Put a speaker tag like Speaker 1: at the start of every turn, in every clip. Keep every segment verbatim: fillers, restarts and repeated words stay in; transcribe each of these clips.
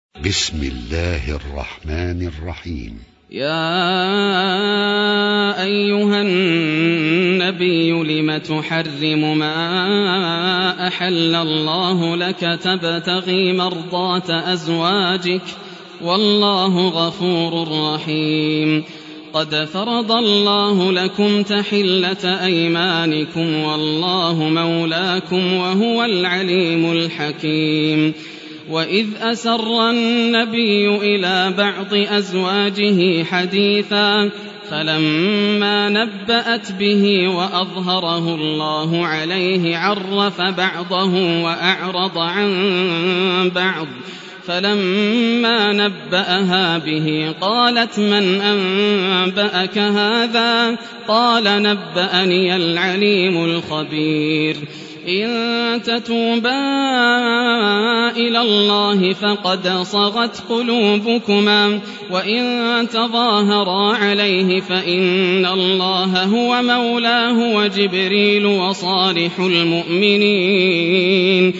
Speaker 1: بسم الله الرحمن الرحيم.
Speaker 2: يا أيها النبي لم تحرم ما أحل الله لك تبتغي مرضات أزواجك والله غفور رحيم. قد فرض الله لكم تحلة أيمانكم والله مولاكم وهو العليم الحكيم. وإذ أسر النبي إلى بعض أزواجه حديثا فلما نبأت به وأظهره الله عليه عرف بعضه وأعرض عن بعض فلما نبأها به قالت من أنبأك هذا؟ قال نبأني العليم الخبير. إن تتوبا إلى الله فقد صغت قلوبكما وإن تظاهرا عليه فإن الله هو مولاه وجبريل وصالح المؤمنين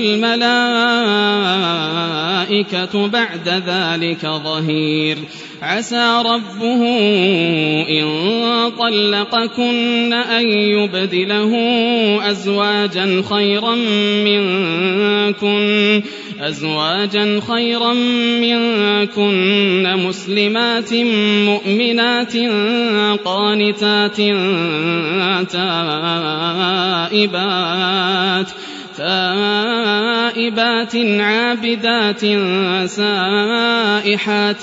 Speaker 2: والملائكة بعد ذلك ظهير. عسى ربه إن طلقكن أن يبدله أزواجا خيرا منكن أزواجا خيرا منكن مسلمات مؤمنات قانتات تائبات تائبات عابدات سائحات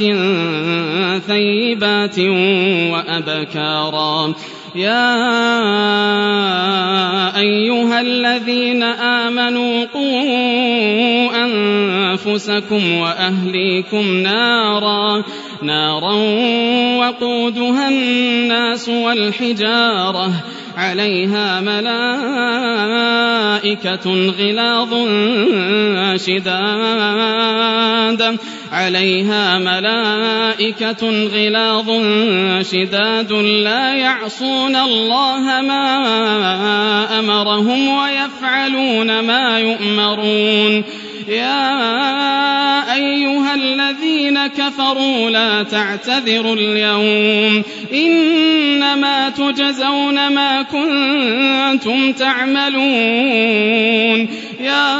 Speaker 2: ثيبات وأبكارا. يا أيها الذين آمنوا قوا أنفسكم وأهليكم نارا نارا وقودها الناس والحجارة عليها ملائكة غلاظ شداد عليها ملائكة غلاظ شداد لا يعصون الله ما أمرهم ويفعلون ما يؤمرون. يا أيها الذين كفروا لا تعتذروا اليوم إنما تجزون ما كنتم تعملون. يا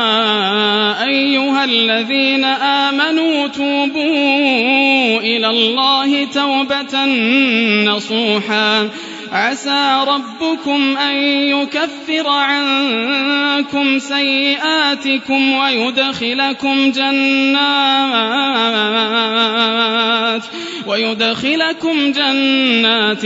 Speaker 2: أيها الذين آمنوا توبوا إلى الله توبة نصوحا عسى ربكم أن يكفر عنكم سيئاتكم ويدخلكم جنات ويدخلكم جنات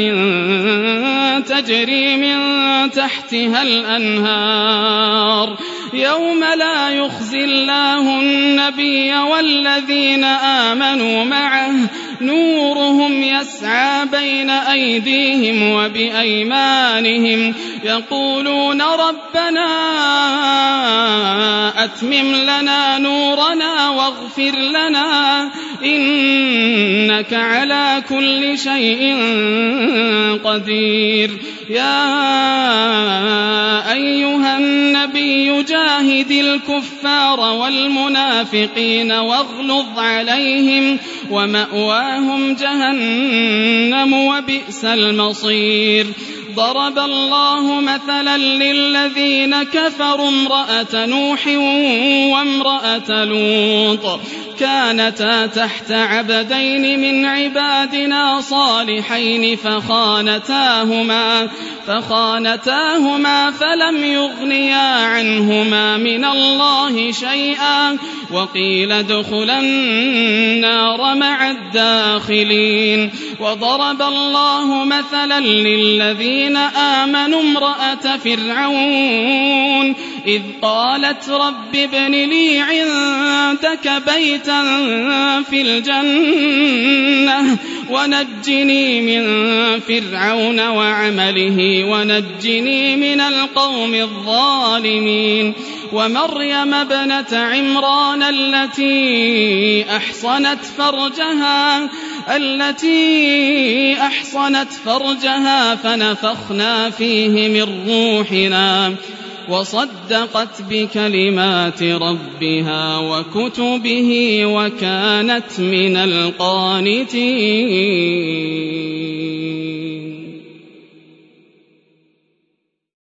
Speaker 2: تجري من تحتها الأنهار يوم لا يخزي الله النبي والذين آمنوا معه نورهم يسعى بين أيديهم وبأيمانهم يقولون ربنا أتمم لنا نورنا واغفر لنا إنك على كل شيء قدير. يا أيها النبي جاهد الكفار والمنافقين واغلظ عليهم ومأواهم جهنم وبئس المصير. ضرب الله مثلا للذين كفروا امرأة نوح وامرأة لوط كانتا تحت عبدين من عبادنا صالحين فخانتاهما فخانتاهما فلم يغنيا عنهما من الله شيئا وقيل ادخلا النار مع الداخلين. وضرب الله مثلا للذين آمنوا امرأة فرعون إذ قالت رب ابن لي عندك بيتا في الجنة ونجني من فرعون وعمله ونجني من القوم الظالمين. ومريم ابنة عمران التي أحصنت فرجها التي أحصنت فرجها فنفخنا فيه من روحنا وصدقت بكلمات ربها وكتبه وكانت من القانتين.